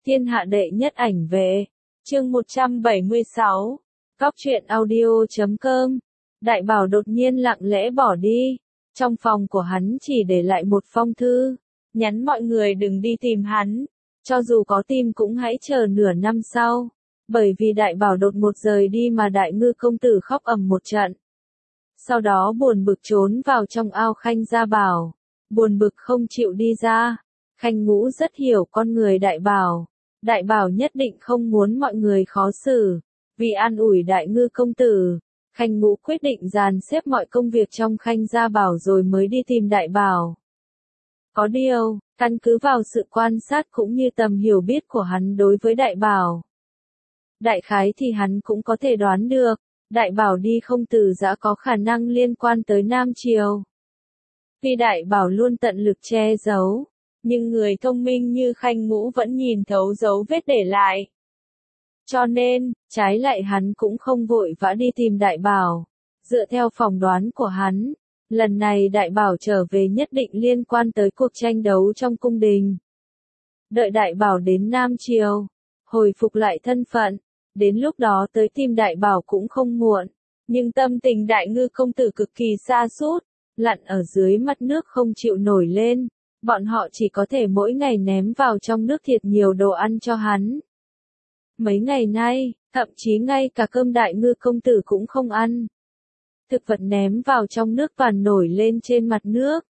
Thiên hạ đệ nhất ảnh vệ. Chương 176. Cóc truyện audio.com. Đại Bảo đột nhiên lặng lẽ bỏ đi. Trong phòng của hắn chỉ để lại một phong thư, nhắn mọi người đừng đi tìm hắn. Cho dù có tìm cũng hãy chờ nửa năm sau. Bởi vì Đại Bảo đột ngột rời đi mà Đại Ngư công tử khóc ầm một trận. Sau đó buồn bực trốn vào trong ao Khanh Gia Bảo. Buồn bực không chịu đi ra. Khanh Ngũ rất hiểu con người Đại Bảo. Đại Bảo nhất định không muốn mọi người khó xử. Vì an ủi Đại Ngư công tử, Khanh Ngũ quyết định dàn xếp mọi công việc trong Khanh Gia Bảo rồi mới đi tìm Đại Bảo. Có điều, căn cứ vào sự quan sát cũng như tầm hiểu biết của hắn đối với Đại Bảo, đại khái thì hắn cũng có thể đoán được, Đại Bảo đi không từ giã có khả năng liên quan tới Nam Triều. Vì Đại Bảo luôn tận lực che giấu, nhưng người thông minh như Khanh Ngũ vẫn nhìn thấu dấu vết để lại. Cho nên, trái lại hắn cũng không vội vã đi tìm Đại Bảo. Dựa theo phỏng đoán của hắn, lần này Đại Bảo trở về nhất định liên quan tới cuộc tranh đấu trong cung đình. Đợi Đại Bảo đến Nam Triều, hồi phục lại thân phận, đến lúc đó tới tìm Đại Bảo cũng không muộn. Nhưng tâm tình Đại Ngư công tử cực kỳ sa sút, lặn ở dưới mặt nước không chịu nổi lên. Bọn họ chỉ có thể mỗi ngày ném vào trong nước thiệt nhiều đồ ăn cho hắn. Mấy ngày nay, thậm chí ngay cả cơm Đại Ngư công tử cũng không ăn. Thực vật ném vào trong nước và nổi lên trên mặt nước.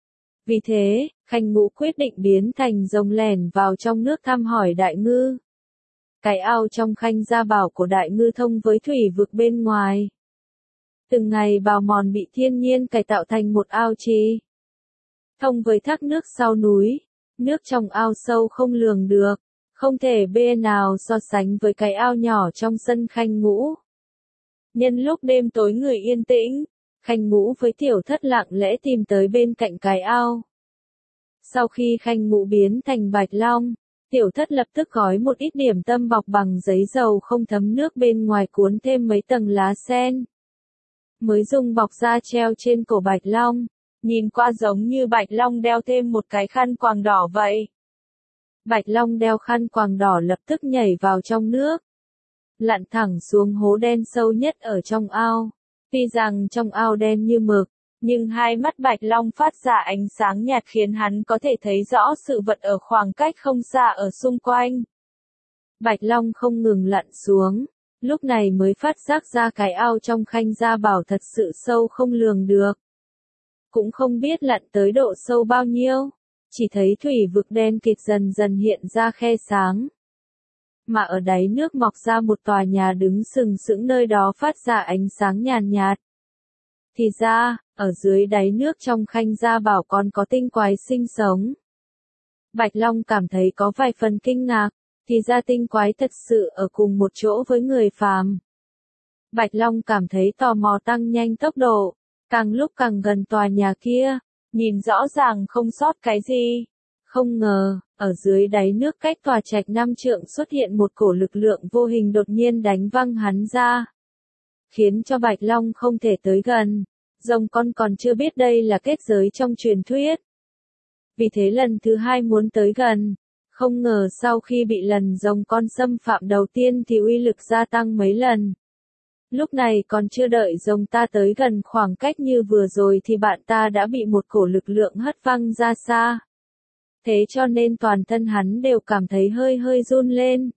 Vì thế, Khanh Ngũ quyết định biến thành rồng lẻn vào trong nước thăm hỏi Đại Ngư. Cái ao trong Khanh Gia Bảo của Đại Ngư thông với thủy vực bên ngoài. Từng ngày bào mòn bị thiên nhiên cải tạo thành một ao trì. Thông với thác nước sau núi, nước trong ao sâu không lường được, không thể bê nào so sánh với cái ao nhỏ trong sân Khanh Ngũ. Nhân lúc đêm tối người yên tĩnh, Khanh Ngũ với Tiểu Thất lặng lẽ tìm tới bên cạnh cái ao. Sau khi Khanh Ngũ biến thành Bạch Long, Tiểu Thất lập tức gói một ít điểm tâm bọc bằng giấy dầu không thấm nước bên ngoài cuốn thêm mấy tầng lá sen. Mới dùng bọc ra treo trên cổ Bạch Long. Nhìn qua giống như Bạch Long đeo thêm một cái khăn quàng đỏ vậy. Bạch Long đeo khăn quàng đỏ lập tức nhảy vào trong nước. Lặn thẳng xuống hố đen sâu nhất ở trong ao. Tuy rằng trong ao đen như mực, nhưng hai mắt Bạch Long phát ra ánh sáng nhạt khiến hắn có thể thấy rõ sự vật ở khoảng cách không xa ở xung quanh. Bạch Long không ngừng lặn xuống, lúc này mới phát giác ra cái ao trong Khanh Gia Bảo thật sự sâu không lường được. Cũng không biết lặn tới độ sâu bao nhiêu, chỉ thấy thủy vực đen kịt dần dần hiện ra khe sáng. Mà ở đáy nước mọc ra một tòa nhà đứng sừng sững nơi đó phát ra ánh sáng nhàn nhạt. Thì ra, ở dưới đáy nước trong Khanh Gia Bảo còn có tinh quái sinh sống. Bạch Long cảm thấy có vài phần kinh ngạc, thì ra tinh quái thật sự ở cùng một chỗ với người phàm. Bạch Long cảm thấy tò mò tăng nhanh tốc độ. Càng lúc càng gần tòa nhà kia, nhìn rõ ràng không sót cái gì. Không ngờ, ở dưới đáy nước cách tòa trạch 5 trượng xuất hiện một cổ lực lượng vô hình đột nhiên đánh văng hắn ra. Khiến cho Bạch Long không thể tới gần. Rồng con còn chưa biết đây là kết giới trong truyền thuyết. Vì thế lần thứ hai muốn tới gần. Không ngờ sau khi bị lần rồng con xâm phạm đầu tiên thì uy lực gia tăng mấy lần. Lúc này còn chưa đợi rồng ta tới gần khoảng cách như vừa rồi thì bạn ta đã bị một cổ lực lượng hất văng ra xa. Thế cho nên toàn thân hắn đều cảm thấy hơi hơi run lên.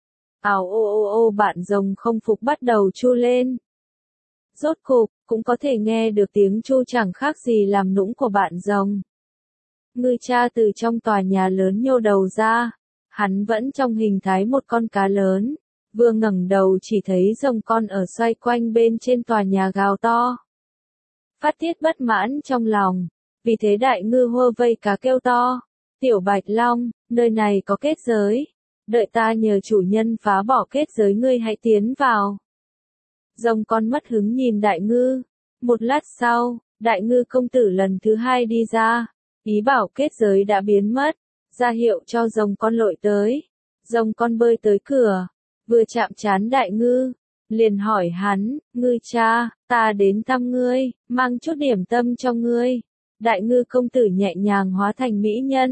Ào ô ô ô bạn rồng không phục bắt đầu chu lên. Rốt cục, cũng có thể nghe được tiếng chu chẳng khác gì làm nũng của bạn rồng. Ngư cha từ trong tòa nhà lớn nhô đầu ra. Hắn vẫn trong hình thái một con cá lớn. Vừa ngẩng đầu chỉ thấy rồng con ở xoay quanh bên trên tòa nhà gào to. Phát tiết bất mãn trong lòng. Vì thế Đại Ngư hô vây cá kêu to. Tiểu Bạch Long, nơi này có kết giới. Đợi ta nhờ chủ nhân phá bỏ kết giới ngươi hãy tiến vào. Rồng con mất hứng nhìn Đại Ngư. Một lát sau, Đại Ngư công tử lần thứ hai đi ra. Ý bảo kết giới đã biến mất. Ra hiệu cho rồng con lội tới. Rồng con bơi tới cửa. Vừa chạm trán Đại Ngư, liền hỏi hắn, Ngư cha, ta đến thăm ngươi, mang chút điểm tâm cho ngươi. Đại Ngư công tử nhẹ nhàng hóa thành mỹ nhân,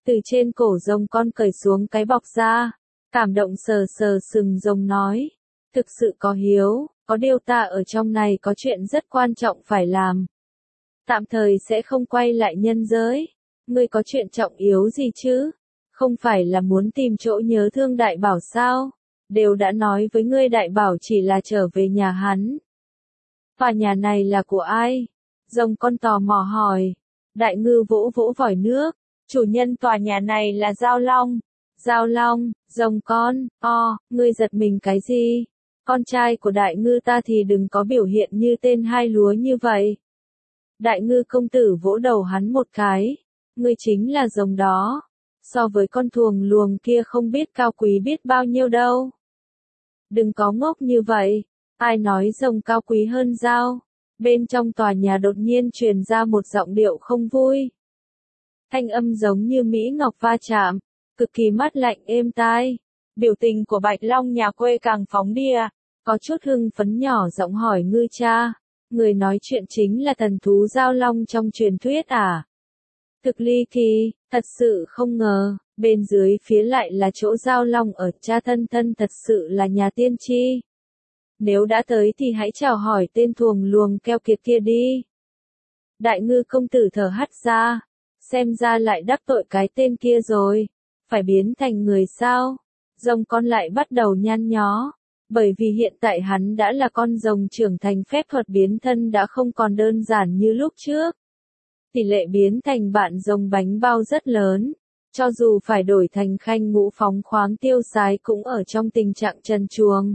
từ trên cổ rồng con cởi xuống cái bọc ra, cảm động sờ sờ sừng rồng nói, thực sự có hiếu, có điều ta ở trong này có chuyện rất quan trọng phải làm. Tạm thời sẽ không quay lại nhân giới, ngươi có chuyện trọng yếu gì chứ? Không phải là muốn tìm chỗ nhớ thương đại bảo sao? Đều đã nói với ngươi đại bảo chỉ là trở về nhà hắn. Tòa nhà này là của ai? Rồng con tò mò hỏi. Đại ngư vỗ vỗ vòi nước, chủ nhân tòa nhà này là Giao Long. Giao Long, rồng con, ngươi giật mình cái gì? Con trai của đại ngư ta thì đừng có biểu hiện như tên hai lúa như vậy. Đại ngư công tử vỗ đầu hắn một cái, ngươi chính là rồng đó, so với con thuồng luồng kia không biết cao quý biết bao nhiêu đâu. Đừng có ngốc như vậy, ai nói rồng cao quý hơn dao. Bên trong tòa nhà đột nhiên truyền ra một giọng điệu không vui. Thanh âm giống như Mỹ Ngọc va chạm, cực kỳ mát lạnh êm tai. Biểu tình của Bạch Long nhà quê càng phóng đia, có chút hưng phấn nhỏ giọng hỏi ngư cha, người nói chuyện chính là thần thú Giao Long trong truyền thuyết à? Thực ly kỳ, thật sự không ngờ, bên dưới phía lại là chỗ Giao Long ở, cha thân thân thật sự là nhà tiên tri. Nếu đã tới thì hãy chào hỏi tên thuồng luồng keo kiệt kia đi. Đại ngư công tử thở hắt ra, xem ra lại đắc tội cái tên kia rồi, phải biến thành người sao? Rồng con lại bắt đầu nhăn nhó, bởi vì hiện tại hắn đã là con rồng trưởng thành, phép thuật biến thân đã không còn đơn giản như lúc trước. Tỷ lệ biến thành bạn rồng bánh bao rất lớn, cho dù phải đổi thành Khanh Ngũ phóng khoáng tiêu sái cũng ở trong tình trạng trần truồng.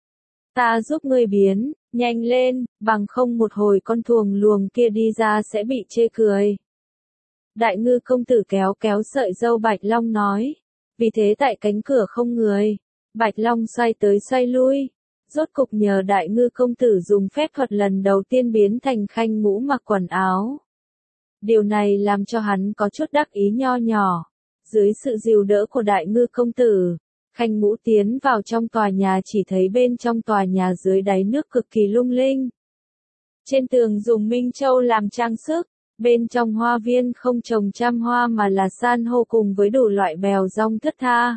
Ta giúp ngươi biến, nhanh lên, bằng không một hồi con thuồng luồng kia đi ra sẽ bị chê cười. Đại ngư công tử kéo kéo sợi râu Bạch Long nói, vì thế tại cánh cửa không người, Bạch Long xoay tới xoay lui, rốt cục nhờ đại ngư công tử dùng phép thuật lần đầu tiên biến thành Khanh Ngũ mặc quần áo. Điều này làm cho hắn có chút đắc ý nho nhỏ, dưới sự dìu đỡ của đại ngư công tử. Khanh Ngũ tiến vào trong tòa nhà, chỉ thấy bên trong tòa nhà dưới đáy nước cực kỳ lung linh. Trên tường dùng minh châu làm trang sức, bên trong hoa viên không trồng trăm hoa mà là san hô cùng với đủ loại bèo rong thướt tha.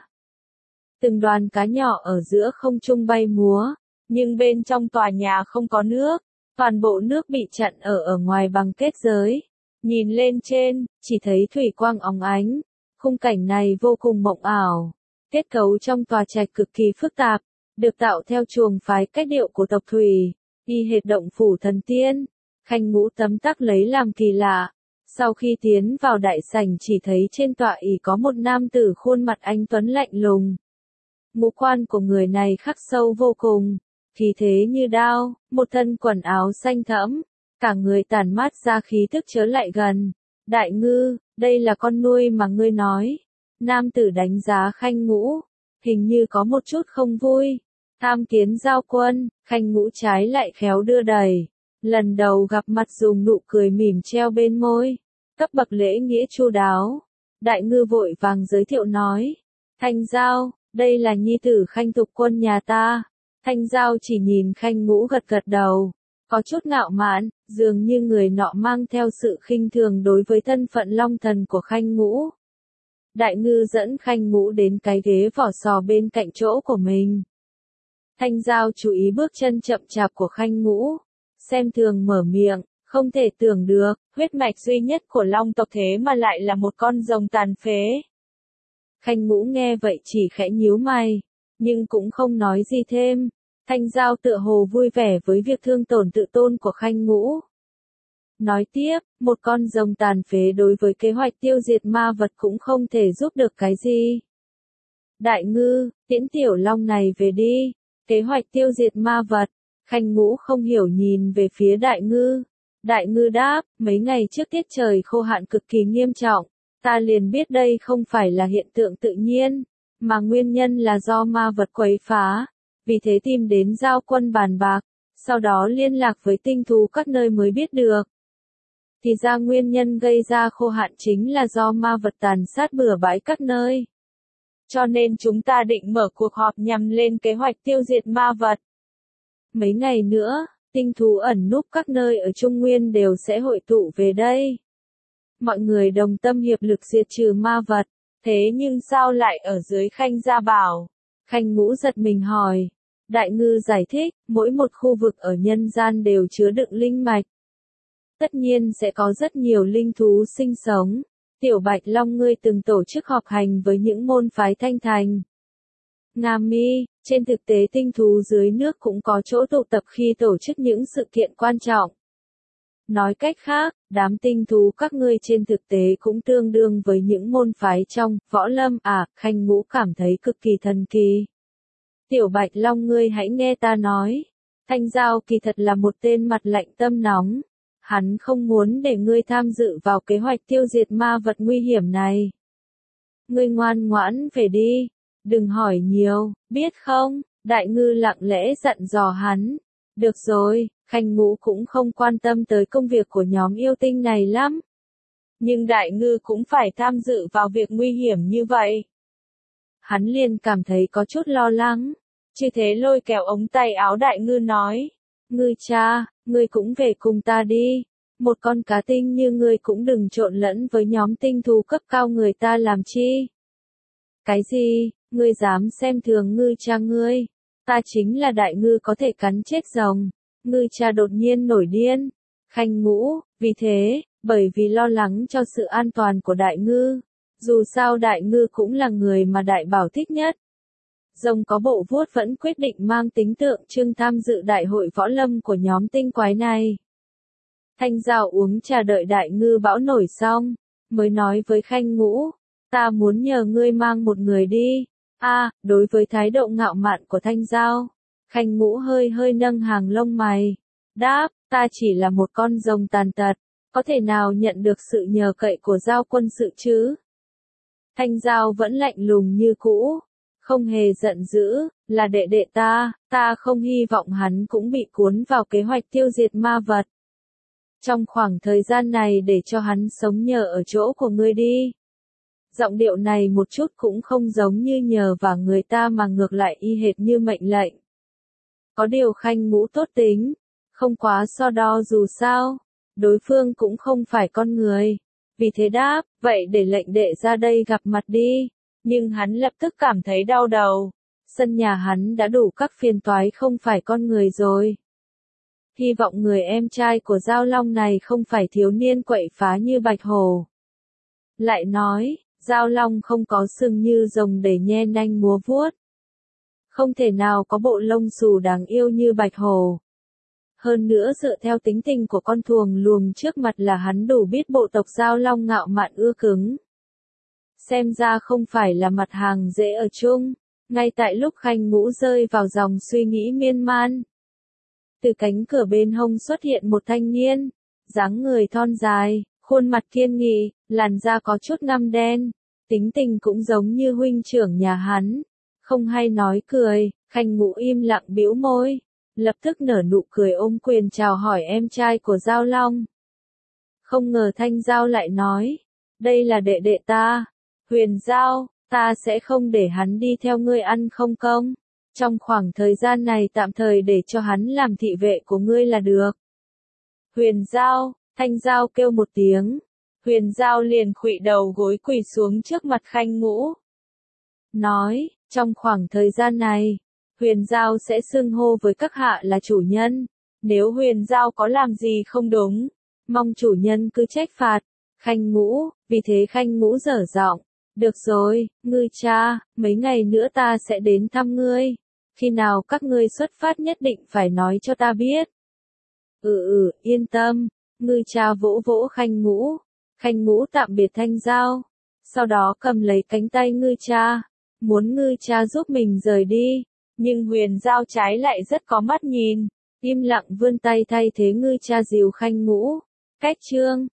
Từng đoàn cá nhỏ ở giữa không trung bay múa, nhưng bên trong tòa nhà không có nước, toàn bộ nước bị chặn ở ngoài bằng kết giới. Nhìn lên trên, chỉ thấy thủy quang óng ánh, khung cảnh này vô cùng mộng ảo. Kết cấu trong tòa trạch cực kỳ phức tạp, được tạo theo chuồng phái cách điệu của tộc Thủy, y hệt động phủ thần tiên. Khanh Ngũ tấm tắc lấy làm kỳ lạ. Sau khi tiến vào đại sảnh chỉ thấy trên tọa ỷ có một nam tử khuôn mặt anh tuấn lạnh lùng. Ngũ quan của người này khắc sâu vô cùng, khí thế như đao, một thân quần áo xanh thẫm, cả người tản mát ra khí tức chớ lại gần. Đại ngư, đây là con nuôi mà ngươi nói. Nam tử đánh giá Khanh Ngũ, hình như có một chút không vui. Tham kiến giao quân, Khanh Ngũ trái lại khéo đưa đẩy. Lần đầu gặp mặt dùng nụ cười mỉm treo bên môi, cấp bậc lễ nghĩa chu đáo. Đại ngư vội vàng giới thiệu nói, Thanh Giao, đây là nhi tử Khanh Tục Quân nhà ta. Thanh Giao chỉ nhìn Khanh Ngũ gật gật đầu, có chút ngạo mạn, dường như người nọ mang theo sự khinh thường đối với thân phận long thần của Khanh Ngũ. Đại ngư dẫn Khanh Ngũ đến cái ghế vỏ sò bên cạnh chỗ của mình. Thanh Giao chú ý bước chân chậm chạp của Khanh Ngũ, xem thường mở miệng, không thể tưởng được, huyết mạch duy nhất của long tộc thế mà lại là một con rồng tàn phế. Khanh Ngũ nghe vậy chỉ khẽ nhíu mày, nhưng cũng không nói gì thêm. Thanh Giao tựa hồ vui vẻ với việc thương tổn tự tôn của Khanh Ngũ. Nói tiếp, một con rồng tàn phế đối với kế hoạch tiêu diệt ma vật cũng không thể giúp được cái gì. Đại ngư, tiễn tiểu long này về đi, kế hoạch tiêu diệt ma vật. Khanh Ngũ không hiểu nhìn về phía đại ngư. Đại ngư đáp, mấy ngày trước tiết trời khô hạn cực kỳ nghiêm trọng, ta liền biết đây không phải là hiện tượng tự nhiên, mà nguyên nhân là do ma vật quấy phá, vì thế tìm đến giao quân bàn bạc, sau đó liên lạc với tinh thú các nơi mới biết được. Thì ra nguyên nhân gây ra khô hạn chính là do ma vật tàn sát bừa bãi các nơi. Cho nên chúng ta định mở cuộc họp nhằm lên kế hoạch tiêu diệt ma vật. Mấy ngày nữa, tinh thú ẩn núp các nơi ở Trung Nguyên đều sẽ hội tụ về đây. Mọi người đồng tâm hiệp lực diệt trừ ma vật. Thế nhưng sao lại ở dưới Khanh Gia Bảo? Khanh Ngũ giật mình hỏi. Đại ngư giải thích, mỗi một khu vực ở nhân gian đều chứa đựng linh mạch. Tất nhiên sẽ có rất nhiều linh thú sinh sống. Tiểu Bạch Long ngươi từng tổ chức họp hành với những môn phái Thanh Thành. Nga Mi, trên thực tế tinh thú dưới nước cũng có chỗ tụ tập khi tổ chức những sự kiện quan trọng. Nói cách khác, đám tinh thú các ngươi trên thực tế cũng tương đương với những môn phái trong võ lâm à, Khanh Ngũ cảm thấy cực kỳ thần kỳ. Tiểu Bạch Long ngươi hãy nghe ta nói. Thanh Giao kỳ thật là một tên mặt lạnh tâm nóng. Hắn không muốn để ngươi tham dự vào kế hoạch tiêu diệt ma vật nguy hiểm này. Ngươi ngoan ngoãn về đi. Đừng hỏi nhiều, biết không? Đại ngư lặng lẽ dặn dò hắn. Được rồi, Khanh Ngũ cũng không quan tâm tới công việc của nhóm yêu tinh này lắm. Nhưng đại ngư cũng phải tham dự vào việc nguy hiểm như vậy. Hắn liền cảm thấy có chút lo lắng. Chứ thế lôi kéo ống tay áo đại ngư nói. Ngư cha, ngươi cũng về cùng ta đi. Một con cá tinh như ngươi cũng đừng trộn lẫn với nhóm tinh thú cấp cao người ta làm chi. Cái gì, ngươi dám xem thường ngư cha ngươi? Ta chính là đại ngư có thể cắn chết rồng. Ngư cha đột nhiên nổi điên. Khanh Ngũ, vì thế, bởi vì lo lắng cho sự an toàn của đại ngư. Dù sao đại ngư cũng là người mà đại bảo thích nhất. Rồng có bộ vuốt vẫn quyết định mang tính tượng trưng tham dự đại hội võ lâm của nhóm tinh quái này. Thanh Giao uống trà đợi đại ngư bão nổi xong, mới nói với Khanh Ngũ, ta muốn nhờ ngươi mang một người đi. Đối với thái độ ngạo mạn của Thanh Giao, Khanh Ngũ hơi hơi nâng hàng lông mày. Đáp, ta chỉ là một con rồng tàn tật, có thể nào nhận được sự nhờ cậy của Giao quân sự chứ? Thanh Giao vẫn lạnh lùng như cũ, không hề giận dữ, là đệ đệ ta không hy vọng hắn cũng bị cuốn vào kế hoạch tiêu diệt ma vật. Trong khoảng thời gian này để cho hắn sống nhờ ở chỗ của ngươi đi. Giọng điệu này một chút cũng không giống như nhờ vào người ta mà ngược lại y hệt như mệnh lệnh. Có điều Khanh Ngũ tốt tính, không quá so đo dù sao, đối phương cũng không phải con người. Vì thế đáp, vậy để lệnh đệ ra đây gặp mặt đi. Nhưng hắn lập tức cảm thấy đau đầu. Sân nhà hắn đã đủ các phiền toái không phải con người rồi. Hy vọng người em trai của Giao Long này không phải thiếu niên quậy phá như Bạch Hổ. Lại nói, Giao Long không có sừng như rồng để nhe nanh múa vuốt. Không thể nào có bộ lông xù đáng yêu như Bạch Hổ. Hơn nữa dựa theo tính tình của con thuồng luồng trước mặt là hắn đủ biết bộ tộc Giao Long ngạo mạn ưa cứng. Xem ra không phải là mặt hàng dễ ở chung. Ngay tại lúc Khanh Ngũ rơi vào dòng suy nghĩ miên man. Từ cánh cửa bên hông xuất hiện một thanh niên. Dáng người thon dài, khuôn mặt kiên nghị, làn da có chút ngăm đen. Tính tình cũng giống như huynh trưởng nhà hắn. Không hay nói cười, Khanh Ngũ im lặng bĩu môi. Lập tức nở nụ cười ôm quyền chào hỏi em trai của Giao Long. Không ngờ Thanh Giao lại nói. Đây là đệ đệ ta. Huyền Giao, ta sẽ không để hắn đi theo ngươi ăn không công. Trong khoảng thời gian này tạm thời để cho hắn làm thị vệ của ngươi là được. Huyền Giao, Thanh Giao kêu một tiếng. Huyền Giao liền khuỵu đầu gối quỳ xuống trước mặt Khanh Ngũ. Nói, trong khoảng thời gian này, Huyền Giao sẽ xưng hô với các hạ là chủ nhân. Nếu Huyền Giao có làm gì không đúng, mong chủ nhân cứ trách phạt. Khanh Ngũ, vì thế Khanh Ngũ dở giọng. Được rồi, ngư cha, mấy ngày nữa ta sẽ đến thăm ngươi. Khi nào các ngươi xuất phát nhất định phải nói cho ta biết. Yên tâm. Ngư cha vỗ vỗ Khanh Ngũ. Khanh Ngũ tạm biệt Thanh Giao. Sau đó cầm lấy cánh tay ngư cha. Muốn ngư cha giúp mình rời đi. Nhưng Huyền Giao trái lại rất có mắt nhìn. Im lặng vươn tay thay thế ngư cha dìu Khanh Ngũ. Cách chương